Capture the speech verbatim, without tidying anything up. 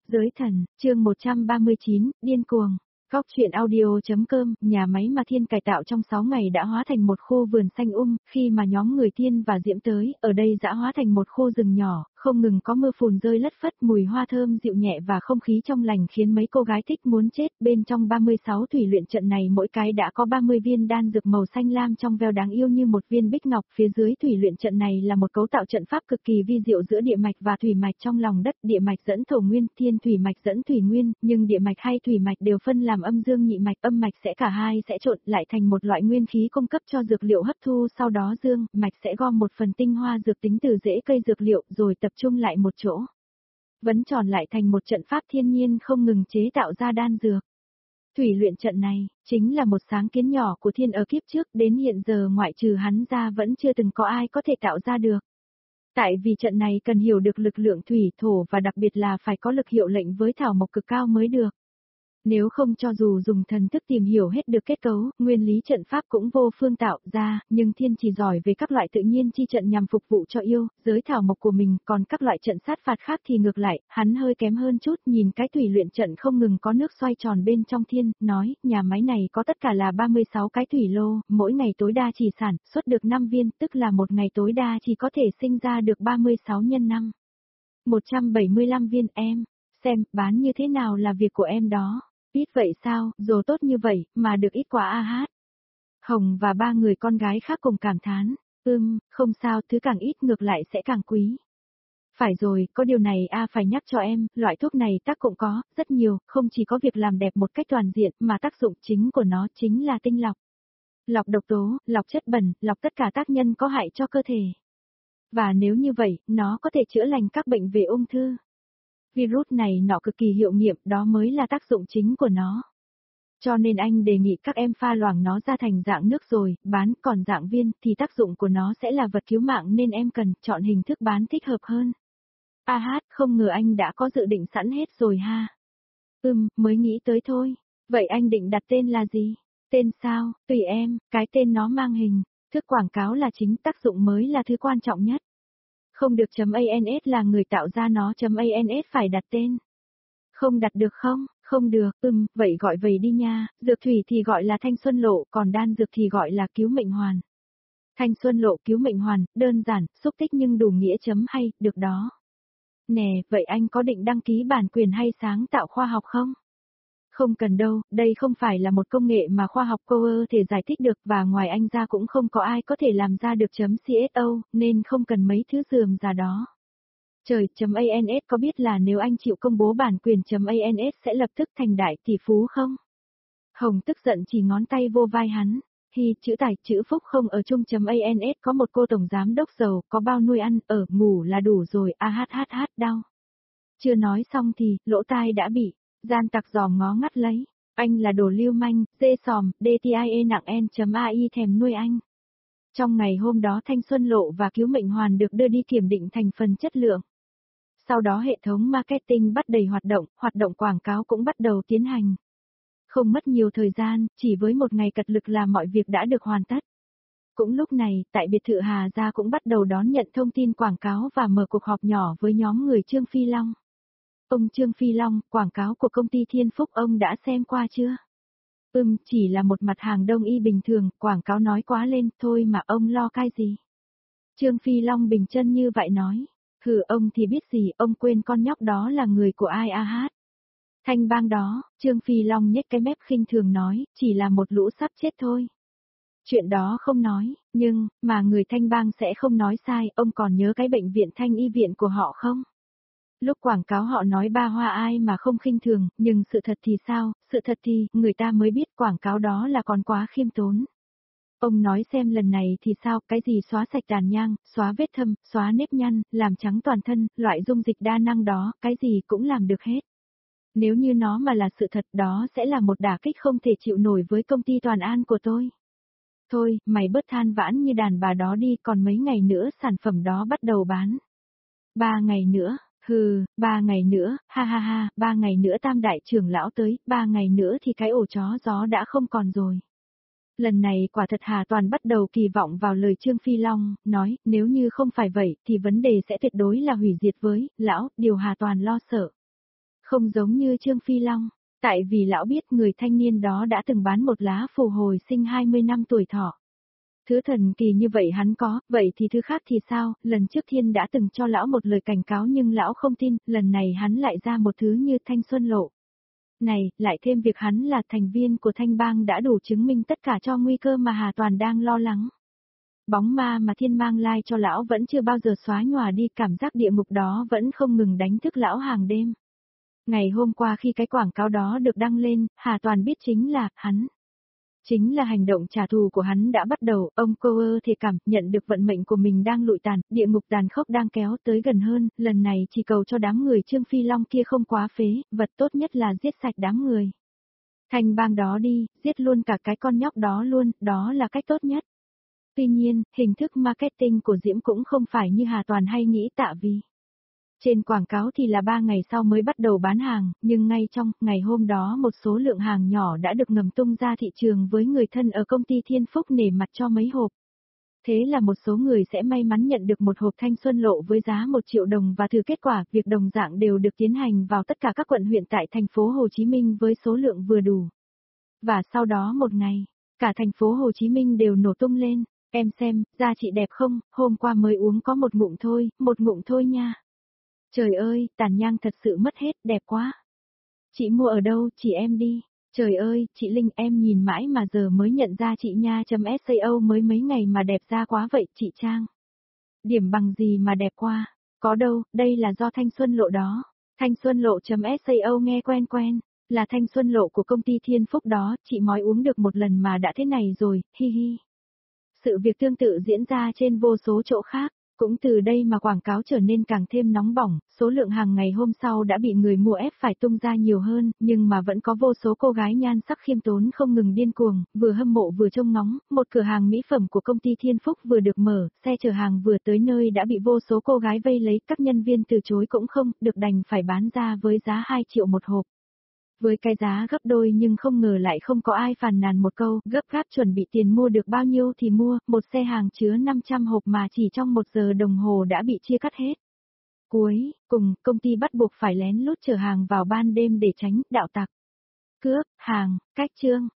Giới thần, chương một trăm ba mươi chín, điên cuồng. Góc truyện audio.com, nhà máy mà Thiên cải tạo trong sáu ngày đã hóa thành một khu vườn xanh um, khi mà nhóm người Thiên và Diễm tới, ở đây đã hóa thành một khu rừng nhỏ, không ngừng có mưa phùn rơi lất phất, mùi hoa thơm dịu nhẹ và không khí trong lành khiến mấy cô gái thích muốn chết. Bên trong ba mươi sáu thủy luyện trận này mỗi cái đã có ba mươi viên đan dược màu xanh lam trong veo đáng yêu như một viên bích ngọc. Phía dưới thủy luyện trận này là một cấu tạo trận pháp cực kỳ vi diệu giữa địa mạch và thủy mạch trong lòng đất. Địa mạch dẫn thổ nguyên, thiên thủy mạch dẫn thủy nguyên, nhưng địa mạch hay thủy mạch đều phân làm âm dương nhị mạch, âm mạch sẽ cả hai sẽ trộn lại thành một loại nguyên khí cung cấp cho dược liệu hấp thu, sau đó dương mạch sẽ gom một phần tinh hoa dược tính từ rễ cây dược liệu rồi tập trung lại một chỗ. Vấn tròn lại thành một trận pháp thiên nhiên không ngừng chế tạo ra đan dược. Thủy luyện trận này, chính là một sáng kiến nhỏ của Thiên ở kiếp trước, đến hiện giờ ngoại trừ hắn ra vẫn chưa từng có ai có thể tạo ra được. Tại vì trận này cần hiểu được lực lượng thủy thổ và đặc biệt là phải có lực hiệu lệnh với thảo mộc cực cao mới được. Nếu không cho dù dùng thần thức tìm hiểu hết được kết cấu, nguyên lý trận pháp cũng vô phương tạo ra, nhưng Thiên chỉ giỏi về các loại tự nhiên chi trận nhằm phục vụ cho yêu, giới thảo mộc của mình, còn các loại trận sát phạt khác thì ngược lại, hắn hơi kém hơn chút. Nhìn cái thủy luyện trận không ngừng có nước xoay tròn bên trong Thiên, nói, nhà máy này có tất cả là ba mươi sáu cái thủy lô, mỗi ngày tối đa chỉ sản xuất được năm viên, tức là một ngày tối đa chỉ có thể sinh ra được ba mươi sáu nhân năm. một trăm bảy mươi lăm viên. Em, xem, bán như thế nào là việc của em đó. Ít vậy sao, dù tốt như vậy, mà được ít quá a hát. Hồng và ba người con gái khác cùng cảm thán, ưm, không sao, thứ càng ít ngược lại sẽ càng quý. Phải rồi, có điều này a phải nhắc cho em, loại thuốc này tác cũng có, rất nhiều, không chỉ có việc làm đẹp một cách toàn diện, mà tác dụng chính của nó chính là tinh lọc. Lọc độc tố, lọc chất bẩn, lọc tất cả tác nhân có hại cho cơ thể. Và nếu như vậy, nó có thể chữa lành các bệnh về ung thư. Virus này nọ cực kỳ hiệu nghiệm, đó mới là tác dụng chính của nó. Cho nên anh đề nghị các em pha loãng nó ra thành dạng nước rồi, bán, còn dạng viên thì tác dụng của nó sẽ là vật cứu mạng nên em cần chọn hình thức bán thích hợp hơn. A hát, không ngờ anh đã có dự định sẵn hết rồi ha. Ừm, mới nghĩ tới thôi. Vậy anh định đặt tên là gì? Tên sao, tùy em, cái tên nó mang hình, thức quảng cáo là chính, tác dụng mới là thứ quan trọng nhất. Không được .ans là người tạo ra nó, .ans phải đặt tên. Không đặt được không? Không được, ừm, vậy gọi vậy đi nha, dược thủy thì gọi là thanh xuân lộ, còn đan dược thì gọi là cứu mệnh hoàn. Thanh xuân lộ cứu mệnh hoàn, đơn giản, xúc tích nhưng đủ nghĩa chấm hay, được đó. Nè, vậy anh có định đăng ký bản quyền hay sáng tạo khoa học không? Không cần đâu, đây không phải là một công nghệ mà khoa học có thể giải thích được và ngoài anh ra cũng không có ai có thể làm ra được .co, nên không cần mấy thứ rườm rà đó. Trời, .ans có biết là nếu anh chịu công bố bản quyền .ans sẽ lập tức thành đại tỷ phú không? Hồng tức giận chỉ ngón tay vô vai hắn. Hi, chữ tài, chữ phúc không ở chung .ans có một cô tổng giám đốc giàu, có bao nuôi ăn, ở, ngủ là đủ rồi, a hát hát hát đau. Chưa nói xong thì, lỗ tai đã bị gian tặc giòm ngó ngắt lấy. Anh là đồ lưu manh, dê sòm, đê-tê-i-e nặng en.ai thèm nuôi anh. Trong ngày hôm đó thanh xuân lộ và cứu mệnh hoàn được đưa đi kiểm định thành phần chất lượng. Sau đó hệ thống marketing bắt đầy hoạt động, hoạt động quảng cáo cũng bắt đầu tiến hành. Không mất nhiều thời gian, chỉ với một ngày cật lực là mọi việc đã được hoàn tất. Cũng lúc này, tại biệt thự Hà Gia cũng bắt đầu đón nhận thông tin quảng cáo và mở cuộc họp nhỏ với nhóm người Trương Phi Long. Ông Trương Phi Long, quảng cáo của công ty Thiên Phúc ông đã xem qua chưa? Ừm, chỉ là một mặt hàng đông y bình thường, quảng cáo nói quá lên, thôi mà ông lo cái gì? Trương Phi Long bình chân như vậy nói. Hừ, ông thì biết gì, ông quên con nhóc đó là người của ai a hát. Thanh bang đó, Trương Phi Long nhếch cái mép khinh thường nói, chỉ là một lũ sắp chết thôi. Chuyện đó không nói, nhưng, mà người Thanh bang sẽ không nói sai, ông còn nhớ cái bệnh viện Thanh y viện của họ không? Lúc quảng cáo họ nói ba hoa ai mà không khinh thường, nhưng sự thật thì sao, sự thật thì, người ta mới biết quảng cáo đó là còn quá khiêm tốn. Ông nói xem lần này thì sao, cái gì xóa sạch tàn nhang, xóa vết thâm, xóa nếp nhăn, làm trắng toàn thân, loại dung dịch đa năng đó, cái gì cũng làm được hết. Nếu như nó mà là sự thật đó sẽ là một đả kích không thể chịu nổi với công ty Toàn An của tôi. Thôi, mày bớt than vãn như đàn bà đó đi, còn mấy ngày nữa sản phẩm đó bắt đầu bán. Ba ngày nữa. Hừ, ba ngày nữa, ha ha ha, ba ngày nữa tam đại trưởng lão tới, ba ngày nữa thì cái ổ chó gió đã không còn rồi. Lần này quả thật Hà Toàn bắt đầu kỳ vọng vào lời Trương Phi Long, nói, nếu như không phải vậy thì vấn đề sẽ tuyệt đối là hủy diệt với, lão, điều Hà Toàn lo sợ. Không giống như Trương Phi Long, tại vì lão biết người thanh niên đó đã từng bán một lá phù hồi sinh hai mươi năm tuổi thọ. Thứ thần kỳ như vậy hắn có, vậy thì thứ khác thì sao, lần trước thiên đã từng cho lão một lời cảnh cáo nhưng lão không tin, lần này hắn lại ra một thứ như thanh xuân lộ. Này, lại thêm việc hắn là thành viên của thanh bang đã đủ chứng minh tất cả cho nguy cơ mà Hà Toàn đang lo lắng. Bóng ma mà thiên mang lai cho lão vẫn chưa bao giờ xóa nhòa đi, cảm giác địa ngục đó vẫn không ngừng đánh thức lão hàng đêm. Ngày hôm qua khi cái quảng cáo đó được đăng lên, Hà Toàn biết chính là, hắn. Chính là hành động trả thù của hắn đã bắt đầu, ông cô ơ thể cảm nhận được vận mệnh của mình đang lụi tàn, địa ngục tàn khốc đang kéo tới gần hơn, lần này chỉ cầu cho đám người Trương Phi Long kia không quá phế, vật tốt nhất là giết sạch đám người. Thành bang đó đi, giết luôn cả cái con nhóc đó luôn, đó là cách tốt nhất. Tuy nhiên, hình thức marketing của Diễm cũng không phải như Hà Toàn hay nghĩ tạ vì. Trên quảng cáo thì là ba ngày sau mới bắt đầu bán hàng, nhưng ngay trong ngày hôm đó một số lượng hàng nhỏ đã được ngầm tung ra thị trường với người thân ở công ty Thiên Phúc nể mặt cho mấy hộp. Thế là một số người sẽ may mắn nhận được một hộp thanh xuân lộ với giá một triệu đồng và thử kết quả, việc đồng dạng đều được tiến hành vào tất cả các quận huyện tại thành phố Hồ Chí Minh với số lượng vừa đủ. Và sau đó một ngày, cả thành phố Hồ Chí Minh đều nổ tung lên, em xem, da chị đẹp không, hôm qua mới uống có một ngụm thôi, một ngụm thôi nha. Trời ơi, tàn nhang thật sự mất hết, đẹp quá. Chị mua ở đâu, chỉ em đi. Trời ơi, chị Linh em nhìn mãi mà giờ mới nhận ra chị nha chấm sao mới mấy ngày mà đẹp ra quá vậy, chị Trang. Điểm bằng gì mà đẹp quá. Có đâu, đây là do thanh xuân lộ đó. Thanh xuân lộ chấm sao nghe quen quen. Là thanh xuân lộ của công ty Thiên Phúc đó, chị mói uống được một lần mà đã thế này rồi, hi hi. Sự việc tương tự diễn ra trên vô số chỗ khác. Cũng từ đây mà quảng cáo trở nên càng thêm nóng bỏng, số lượng hàng ngày hôm sau đã bị người mua ép phải tung ra nhiều hơn, nhưng mà vẫn có vô số cô gái nhan sắc khiêm tốn không ngừng điên cuồng, vừa hâm mộ vừa trông ngóng, một cửa hàng mỹ phẩm của công ty Thiên Phúc vừa được mở, xe chở hàng vừa tới nơi đã bị vô số cô gái vây lấy, các nhân viên từ chối cũng không, được đành phải bán ra với giá hai triệu một hộp. Với cái giá gấp đôi nhưng không ngờ lại không có ai phàn nàn một câu, gấp gáp chuẩn bị tiền mua được bao nhiêu thì mua, một xe hàng chứa năm trăm hộp mà chỉ trong một giờ đồng hồ đã bị chia cắt hết. Cuối, cùng, công ty bắt buộc phải lén lút chở hàng vào ban đêm để tránh đạo tặc. Cướp, hàng, cách trương.